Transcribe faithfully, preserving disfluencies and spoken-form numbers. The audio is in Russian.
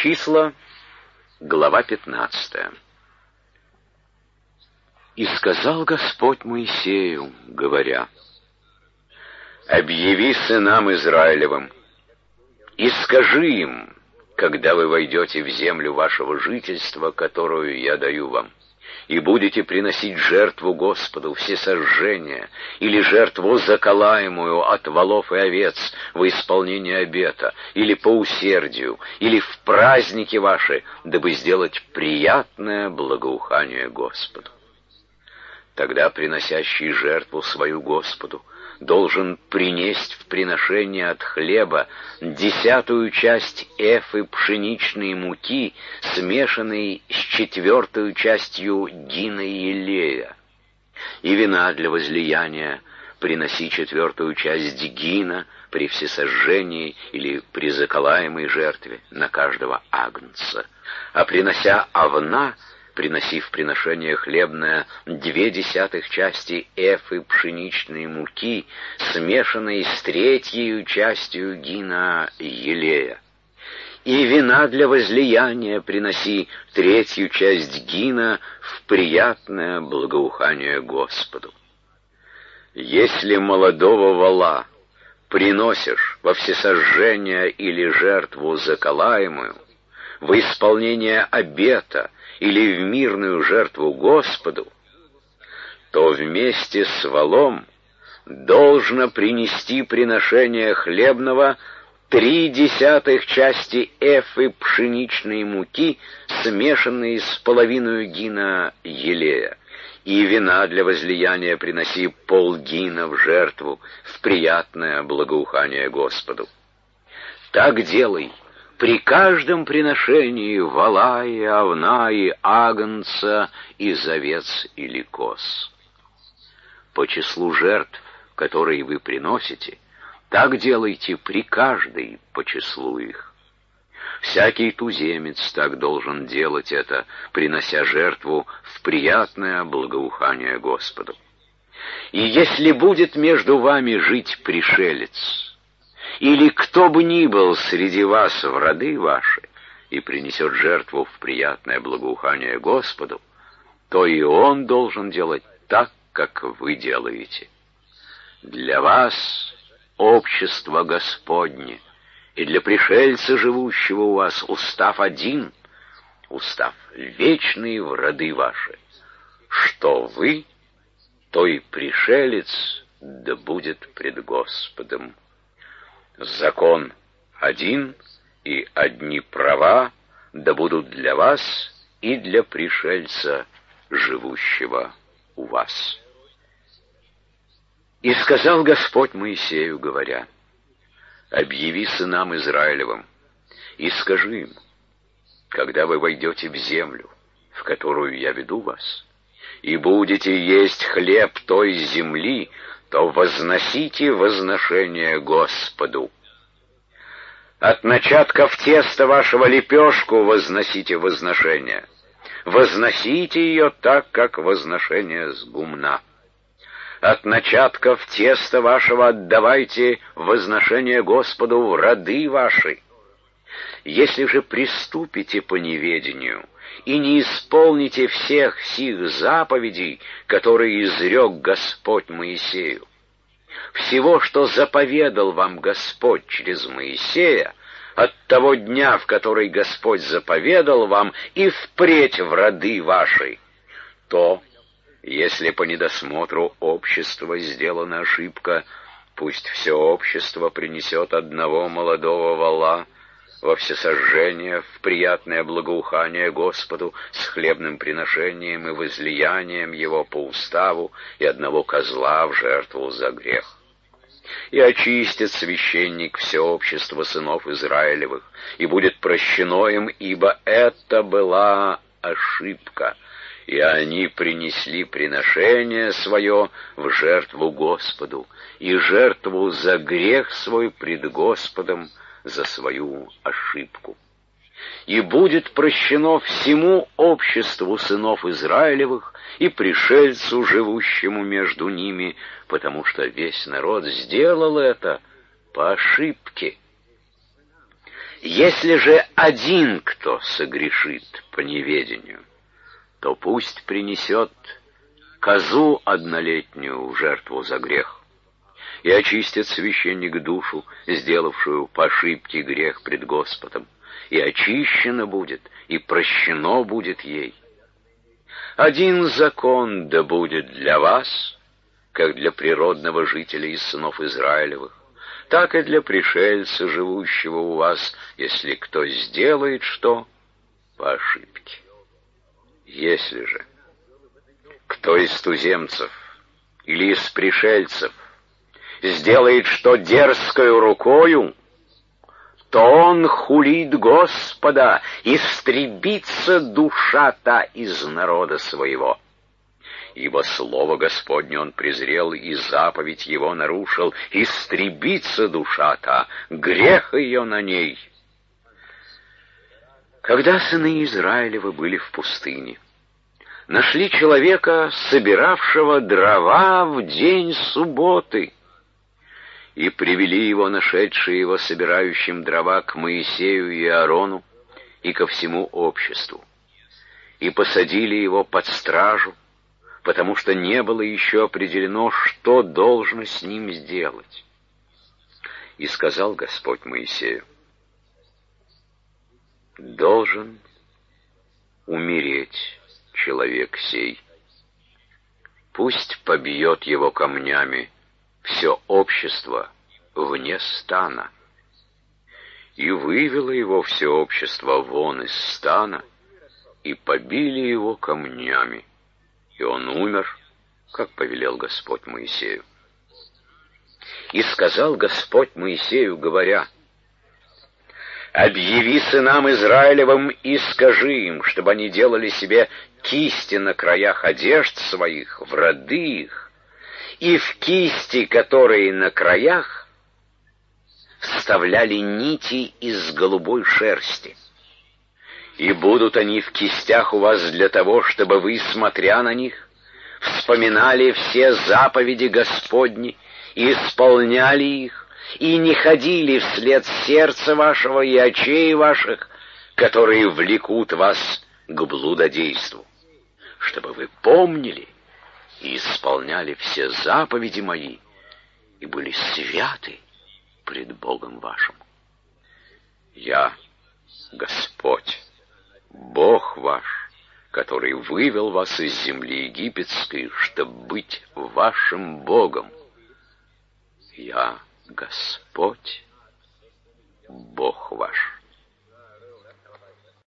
Числа, глава пятнадцатая. «И сказал Господь Моисею, говоря: объяви сынам Израилевым, и скажи им, когда вы войдете в землю вашего жительства, которую я даю вам, и будете приносить жертву Господу всесожжения или жертву заколаемую от волов и овец во исполнение обета, или по усердию, или в праздники ваши, дабы сделать приятное благоухание Господу. Тогда приносящий жертву свою Господу должен принесть в приношение от хлеба десятую часть эфы пшеничной муки, смешанной с четвертую частью гина елея, и вина для возлияния приноси четвертую часть гина при всесожжении или при заколаемой жертве на каждого агнца, а принося овна, приноси в приношение хлебное две десятых части эфы пшеничной муки, смешанной с третьей частью гина елея. И вина для возлияния приноси третью часть гина в приятное благоухание Господу. Если молодого вола приносишь во всесожжение или жертву заколаемую, во исполнение обета или в мирную жертву Господу, то вместе с волом должно принести приношение хлебного три десятых части эфы пшеничной муки, смешанной с половиной гина елея, и вина для возлияния приноси полгина в жертву в приятное благоухание Господу. Так делай при каждом приношении вола и овна и агнца, из овец или коз. По числу жертв, которые вы приносите, так делайте при каждой по числу их. Всякий туземец так должен делать это, принося жертву в приятное благоухание Господу. И если будет между вами жить пришелец, или кто бы ни был среди вас в роды ваши, и принесет жертву в приятное благоухание Господу, то и он должен делать так, как вы делаете. Для вас общество Господне, и для пришельца, живущего у вас, устав один, устав вечный в роды ваши. Что вы, то и пришелец да будет пред Господом. Закон один, и одни права да будут для вас и для пришельца, живущего у вас. И сказал Господь Моисею, говоря: объяви сынам Израилевым, и скажи им, когда вы войдете в землю, в которую я веду вас, и будете есть хлеб той земли, то возносите возношение Господу. От начатков теста вашего лепешку возносите возношение. Возносите ее так, как возношение с гумна. От начатков теста вашего отдавайте возношение Господу в роды ваши. Если же приступите по неведению и не исполните всех сих заповедей, которые изрек Господь Моисею, всего, что заповедал вам Господь через Моисея, от того дня, в который Господь заповедал вам, и впредь в роды ваши, то, если по недосмотру общества сделана ошибка, пусть все общество принесет одного молодого вола во всесожжение, в приятное благоухание Господу, с хлебным приношением и возлиянием его по уставу, и одного козла в жертву за грех. И очистит священник все общество сынов Израилевых, и будет прощено им, ибо это была ошибка, и они принесли приношение свое в жертву Господу, и жертву за грех свой пред Господом за свою ошибку. И будет прощено всему обществу сынов Израилевых и пришельцу, живущему между ними, потому что весь народ сделал это по ошибке. Если же один кто согрешит по неведению, то пусть принесет козу однолетнюю в жертву за грех, и очистит священник душу, сделавшую по ошибке грех пред Господом, и очищена будет, и прощено будет ей. Один закон да будет для вас, как для природного жителя из сынов Израилевых, так и для пришельца, живущего у вас, если кто сделает что по ошибке. Если же кто из туземцев или из пришельцев сделает что дерзкою рукою, то он хулит Господа, истребится душа та из народа своего. Ибо слово Господне он презрел, и заповедь его нарушил, истребится душа та, грех ее на ней. Когда сыны Израилевы были в пустыне, нашли человека, собиравшего дрова в день субботы, и привели его, нашедшие его собирающим дрова, к Моисею и Аарону и ко всему обществу, и посадили его под стражу, потому что не было еще определено, что должно с ним сделать. И сказал Господь Моисею: «Должен умереть человек сей. Пусть побьет его камнями все общество вне стана». И вывело его все общество вон из стана, и побили его камнями, и он умер, как повелел Господь Моисею. И сказал Господь Моисею, говоря: «Объяви сынам Израилевым и скажи им, чтобы они делали себе кисти на краях одежд своих, в роды их, и в кисти, которые на краях, вставляли нити из голубой шерсти. И будут они в кистях у вас для того, чтобы вы, смотря на них, вспоминали все заповеди Господни и исполняли их, и не ходили вслед сердца вашего и очей ваших, которые влекут вас к блудодейству, чтобы вы помнили и исполняли все заповеди мои и были святы пред Богом вашим. Я Господь, Бог ваш, который вывел вас из земли египетской, чтобы быть вашим Богом. Я Господь, Бог ваш».